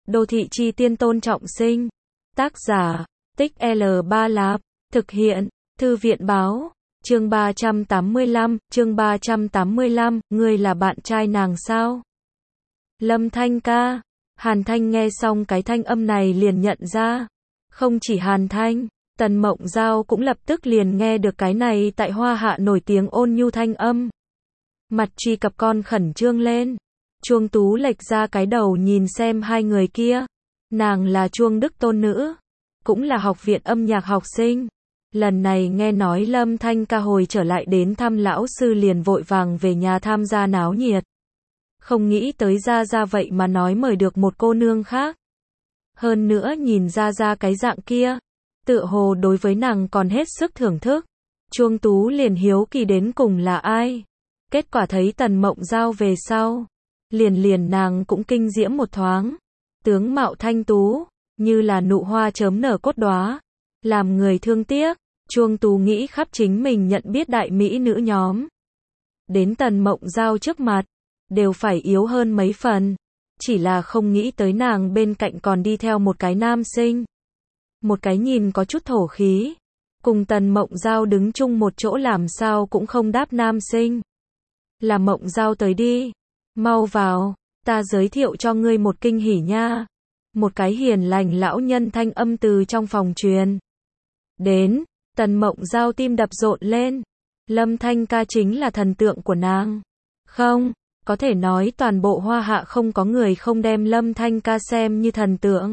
Đô thị chi tiên tôn trọng sinh. Tác giả, Tích L3 Lạp. Thực hiện, Thư viện báo. Chương 385, ngươi là bạn trai nàng sao? Lâm Thanh ca. Hàn Thanh nghe xong cái thanh âm này liền nhận ra. Không chỉ Hàn Thanh, Tần Mộng Giao cũng lập tức liền nghe được cái này tại Hoa Hạ nổi tiếng ôn nhu thanh âm. Mặt truy cập con khẩn trương lên. Chuông Tú lệch ra cái đầu nhìn xem hai người kia. Nàng là Chuông Đức tôn nữ, cũng là học viện âm nhạc học sinh. Lần này nghe nói Lâm Thanh ca hồi trở lại đến thăm lão sư liền vội vàng về nhà tham gia náo nhiệt. Không nghĩ tới ra vậy mà nói mời được một cô nương khác. Hơn nữa nhìn ra cái dạng kia, tựa hồ đối với nàng còn hết sức thưởng thức. Chuông Tú liền hiếu kỳ đến cùng là ai. Kết quả thấy Tần Mộng Giao về sau, liền nàng cũng kinh diễm một thoáng. Tướng mạo thanh tú, như là nụ hoa chớm nở cốt đóa, làm người thương tiếc. Chuông Tú nghĩ khắp chính mình nhận biết đại mỹ nữ nhóm. Đến Tần Mộng Giao trước mặt, đều phải yếu hơn mấy phần. Chỉ là không nghĩ tới nàng bên cạnh còn đi theo một cái nam sinh. Một cái nhìn có chút thổ khí. Cùng Tần Mộng Giao đứng chung một chỗ làm sao cũng không đáp nam sinh. Là Mộng Giao tới đi. Mau vào, ta giới thiệu cho ngươi một kinh hỉ nha. Một cái hiền lành lão nhân thanh âm từ trong phòng truyền đến. Tần Mộng Giao tim đập rộn lên. Lâm Thanh ca chính là thần tượng của nàng. Không, có thể nói toàn bộ Hoa Hạ không có người không đem Lâm Thanh ca xem như thần tượng.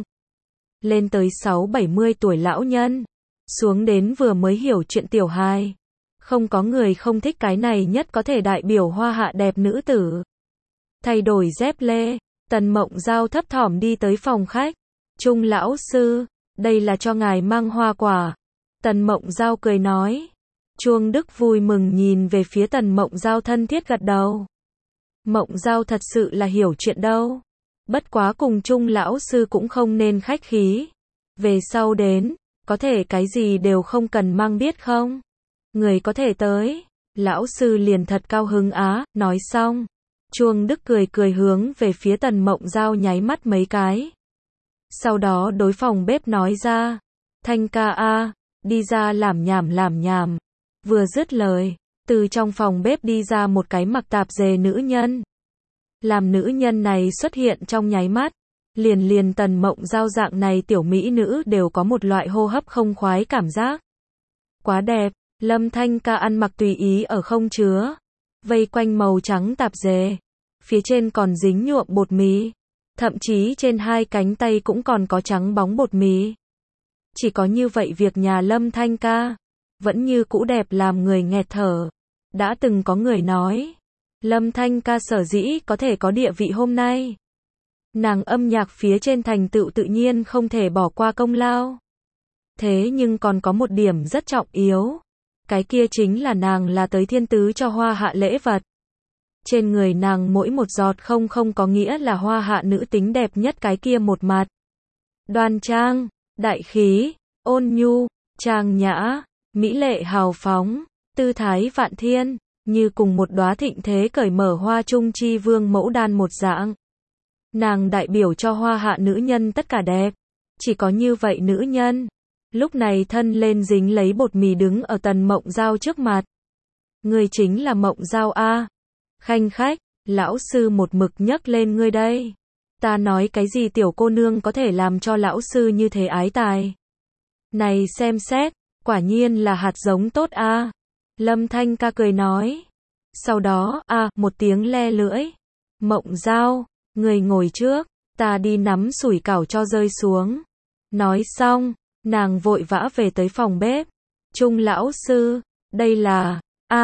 Lên tới 60-70 tuổi lão nhân, xuống đến vừa mới hiểu chuyện tiểu hài. Không có người không thích cái này nhất có thể đại biểu Hoa Hạ đẹp nữ tử. Thay đổi dép lê, Tần Mộng Giao thấp thỏm đi tới phòng khách. Trung lão sư, đây là cho ngài mang hoa quả. Tần Mộng Giao cười nói. Chuông Đức vui mừng nhìn về phía Tần Mộng Giao thân thiết gật đầu. Mộng Giao thật sự là hiểu chuyện đâu. Bất quá cùng Trung lão sư cũng không nên khách khí. Về sau đến, có thể cái gì đều không cần mang biết không? Người có thể tới. Lão sư liền thật cao hứng á, nói xong. Chuông Đức cười hướng về phía Tần Mộng Giao nháy mắt mấy cái. Sau đó đối phòng bếp nói ra. Thanh ca a, đi ra làm nhảm. Vừa dứt lời, từ trong phòng bếp đi ra một cái mặc tạp dề nữ nhân. Làm nữ nhân này xuất hiện trong nháy mắt, liền Tần Mộng Giao dạng này tiểu mỹ nữ đều có một loại hô hấp không khoái cảm giác. Quá đẹp, Lâm Thanh ca ăn mặc tùy ý ở không chứa, vây quanh màu trắng tạp dề, phía trên còn dính nhuộm bột mì, thậm chí trên hai cánh tay cũng còn có trắng bóng bột mì. Chỉ có như vậy việc nhà Lâm Thanh ca vẫn như cũ đẹp làm người nghẹt thở. Đã từng có người nói, Lâm Thanh ca sở dĩ có thể có địa vị hôm nay, nàng âm nhạc phía trên thành tựu tự nhiên không thể bỏ qua công lao. Thế nhưng còn có một điểm rất trọng yếu, cái kia chính là nàng là tới thiên tứ cho Hoa Hạ lễ vật. Trên người nàng mỗi một giọt không có nghĩa là Hoa Hạ nữ tính đẹp nhất cái kia một mặt. Đoan trang, đại khí, ôn nhu, trang nhã, mỹ lệ hào phóng, tư thái vạn thiên, như cùng một đóa thịnh thế cởi mở hoa trung chi vương mẫu đan một dạng. Nàng đại biểu cho Hoa Hạ nữ nhân tất cả đẹp. Chỉ có như vậy nữ nhân. Lúc này thân lên dính lấy bột mì đứng ở Tần Mộng Giao trước mặt. Ngươi chính là Mộng Giao a. Khanh khách, lão sư một mực nhấc lên ngươi đây. Ta nói cái gì tiểu cô nương có thể làm cho lão sư như thế ái tài. Này xem xét, quả nhiên là hạt giống tốt a. Lâm Thanh ca cười nói. Sau đó, một tiếng le lưỡi. Mộng Giao, người ngồi trước, ta đi nắm sủi cảo cho rơi xuống. Nói xong, nàng vội vã về tới phòng bếp. Trung lão sư, đây là,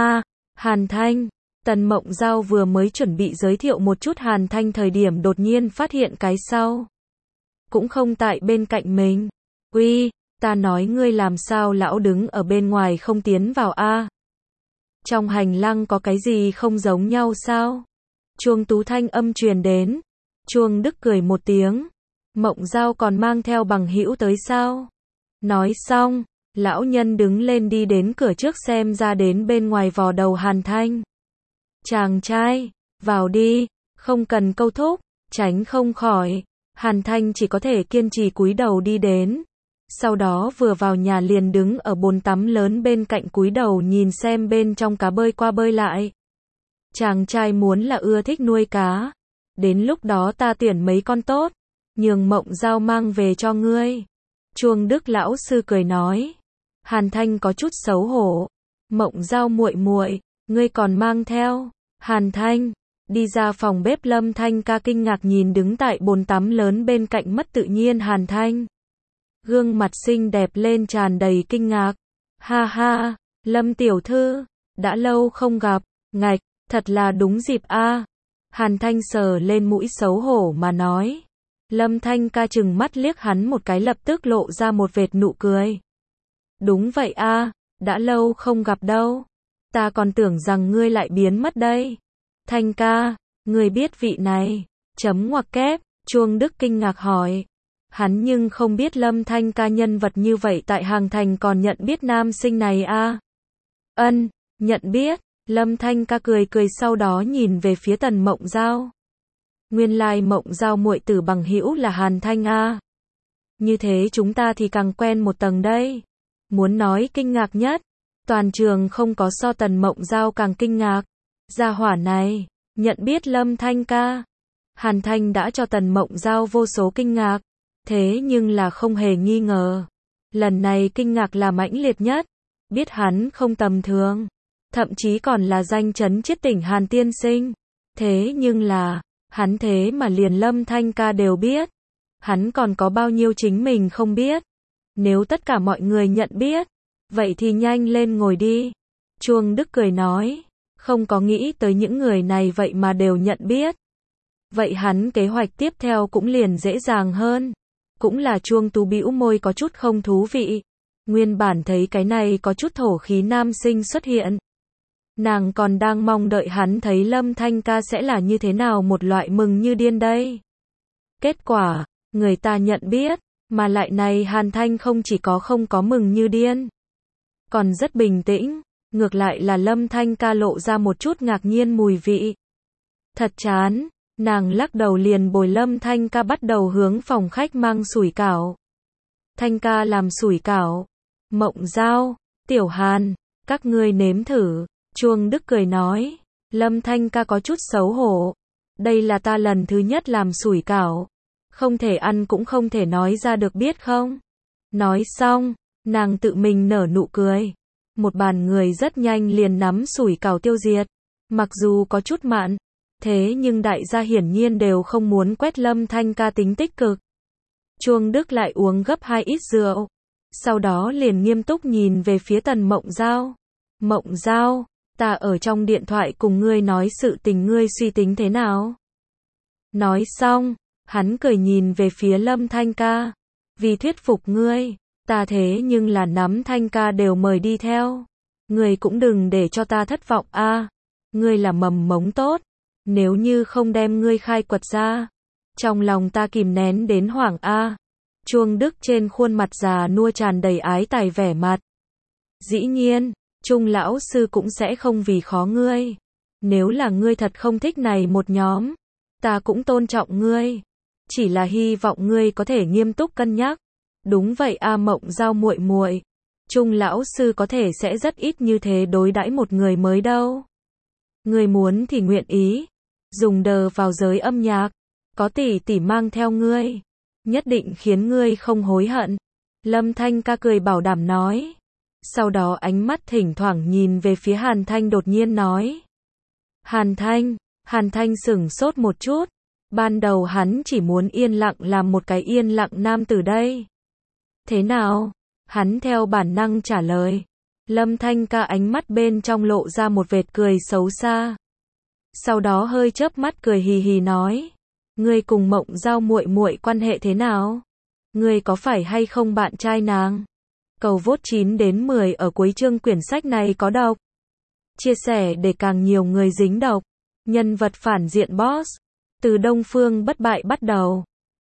Hàn Thanh. Tần Mộng Giao vừa mới chuẩn bị giới thiệu một chút Hàn Thanh thời điểm đột nhiên phát hiện cái sau. Cũng không tại bên cạnh mình. Uy, ta nói ngươi làm sao lão đứng ở bên ngoài không tiến vào a? Trong hành lang có cái gì không giống nhau sao? Chuông Tú thanh âm truyền đến. Chuông Đức cười một tiếng. Mộng Giao còn mang theo bằng hữu tới sao? Nói xong, lão nhân đứng lên đi đến cửa trước xem ra đến bên ngoài vò đầu Hàn Thanh. Chàng trai, vào đi, không cần câu thúc, tránh không khỏi. Hàn Thanh chỉ có thể kiên trì cúi đầu đi đến. Sau đó vừa vào nhà liền đứng ở bồn tắm lớn bên cạnh cúi đầu nhìn xem bên trong cá bơi qua bơi lại. Chàng trai muốn là ưa thích nuôi cá. Đến lúc đó ta tuyển mấy con tốt, nhường Mộng Giao mang về cho ngươi. Chuông Đức lão sư cười nói. Hàn Thanh có chút xấu hổ. Mộng Giao muội muội, ngươi còn mang theo. Hàn Thanh đi ra phòng bếp. Lâm Thanh ca kinh ngạc nhìn đứng tại bồn tắm lớn bên cạnh mất tự nhiên Hàn Thanh. Gương mặt xinh đẹp lên tràn đầy kinh ngạc. Ha ha, Lâm tiểu thư, đã lâu không gặp, ngạch, thật là đúng dịp a. Hàn Thanh sờ lên mũi xấu hổ mà nói. Lâm Thanh ca chừng mắt liếc hắn một cái lập tức lộ ra một vệt nụ cười. Đúng vậy a, đã lâu không gặp đâu. Ta còn tưởng rằng ngươi lại biến mất đây. Thanh ca, ngươi biết vị này, chấm ngoặc kép, Chuông Đức kinh ngạc hỏi. Hắn nhưng không biết Lâm Thanh ca nhân vật như vậy tại Hàng Thành còn nhận biết nam sinh này a. Ân, nhận biết. Lâm Thanh ca cười cười sau đó nhìn về phía Tần Mộng Giao. Nguyên lai Mộng Giao muội tử bằng hữu là Hàn Thanh a. Như thế chúng ta thì càng quen một tầng đây. Muốn nói kinh ngạc nhất, toàn trường không có so Tần Mộng Giao càng kinh ngạc. Gia hỏa này, nhận biết Lâm Thanh ca. Hàn Thanh đã cho Tần Mộng Giao vô số kinh ngạc, thế nhưng là không hề nghi ngờ. Lần này kinh ngạc là mãnh liệt nhất, biết hắn không tầm thường. Thậm chí còn là danh chấn chiết tỉnh Hàn tiên sinh. Thế nhưng là, hắn thế mà liền Lâm Thanh ca đều biết. Hắn còn có bao nhiêu chính mình không biết. Nếu tất cả mọi người nhận biết, vậy thì nhanh lên ngồi đi. Chuông Đức cười nói, không có nghĩ tới những người này vậy mà đều nhận biết. Vậy hắn kế hoạch tiếp theo cũng liền dễ dàng hơn. Cũng là Chuông Tú bĩu môi có chút không thú vị. Nguyên bản thấy cái này có chút thổ khí nam sinh xuất hiện. Nàng còn đang mong đợi hắn thấy Lâm Thanh ca sẽ là như thế nào một loại mừng như điên đây. Kết quả, người ta nhận biết, mà lại này Hàn Thanh không chỉ có không có mừng như điên, còn rất bình tĩnh, ngược lại là Lâm Thanh ca lộ ra một chút ngạc nhiên mùi vị. Thật chán, nàng lắc đầu liền bồi Lâm Thanh ca bắt đầu hướng phòng khách mang sủi cảo. Thanh ca làm sủi cảo. Mộng Giao, Tiểu Hàn, các ngươi nếm thử. Chuông Đức cười nói. Lâm Thanh ca có chút xấu hổ. Đây là ta lần thứ nhất làm sủi cảo. Không thể ăn cũng không thể nói ra được biết không? Nói xong, nàng tự mình nở nụ cười. Một bàn người rất nhanh liền nắm sủi cảo tiêu diệt. Mặc dù có chút mặn, thế nhưng đại gia hiển nhiên đều không muốn quét Lâm Thanh ca tính tích cực. Chuông Đức lại uống gấp 2 ít rượu. Sau đó liền nghiêm túc nhìn về phía Tần Mộng Giao. Mộng Giao, ta ở trong điện thoại cùng ngươi nói sự tình ngươi suy tính thế nào? Nói xong, hắn cười nhìn về phía Lâm Thanh ca. Vì thuyết phục ngươi, ta thế nhưng là nắm Thanh ca đều mời đi theo. Ngươi cũng đừng để cho ta thất vọng a. Ngươi là mầm mống tốt. Nếu như không đem ngươi khai quật ra, trong lòng ta kìm nén đến hoảng a. Chuông Đức trên khuôn mặt già nua tràn đầy ái tài vẻ mặt. Dĩ nhiên, Trung lão sư cũng sẽ không vì khó ngươi. Nếu là ngươi thật không thích này một nhóm, ta cũng tôn trọng ngươi. Chỉ là hy vọng ngươi có thể nghiêm túc cân nhắc. Đúng vậy a Mộng Giao muội muội. Trung lão sư có thể sẽ rất ít như thế đối đãi một người mới đâu. Ngươi muốn thì nguyện ý. Dùng đờ vào giới âm nhạc. Có tỷ tỷ mang theo ngươi. Nhất định khiến ngươi không hối hận. Lâm Thanh ca cười bảo đảm nói. Sau đó ánh mắt thỉnh thoảng nhìn về phía Hàn Thanh đột nhiên nói. Hàn Thanh sửng sốt một chút. Ban đầu hắn chỉ muốn yên lặng làm một cái yên lặng nam tử đây. Thế nào? Hắn theo bản năng trả lời. Lâm Thanh ca ánh mắt bên trong lộ ra một vệt cười xấu xa. Sau đó hơi chớp mắt cười hì hì nói. Ngươi cùng Mộng Giao muội muội quan hệ thế nào? Ngươi có phải hay không bạn trai nàng? Cầu vote 9 đến 10 ở cuối chương quyển sách này có đọc. Chia sẻ để càng nhiều người dính đọc. Nhân vật phản diện boss. Từ Đông Phương Bất Bại bắt đầu.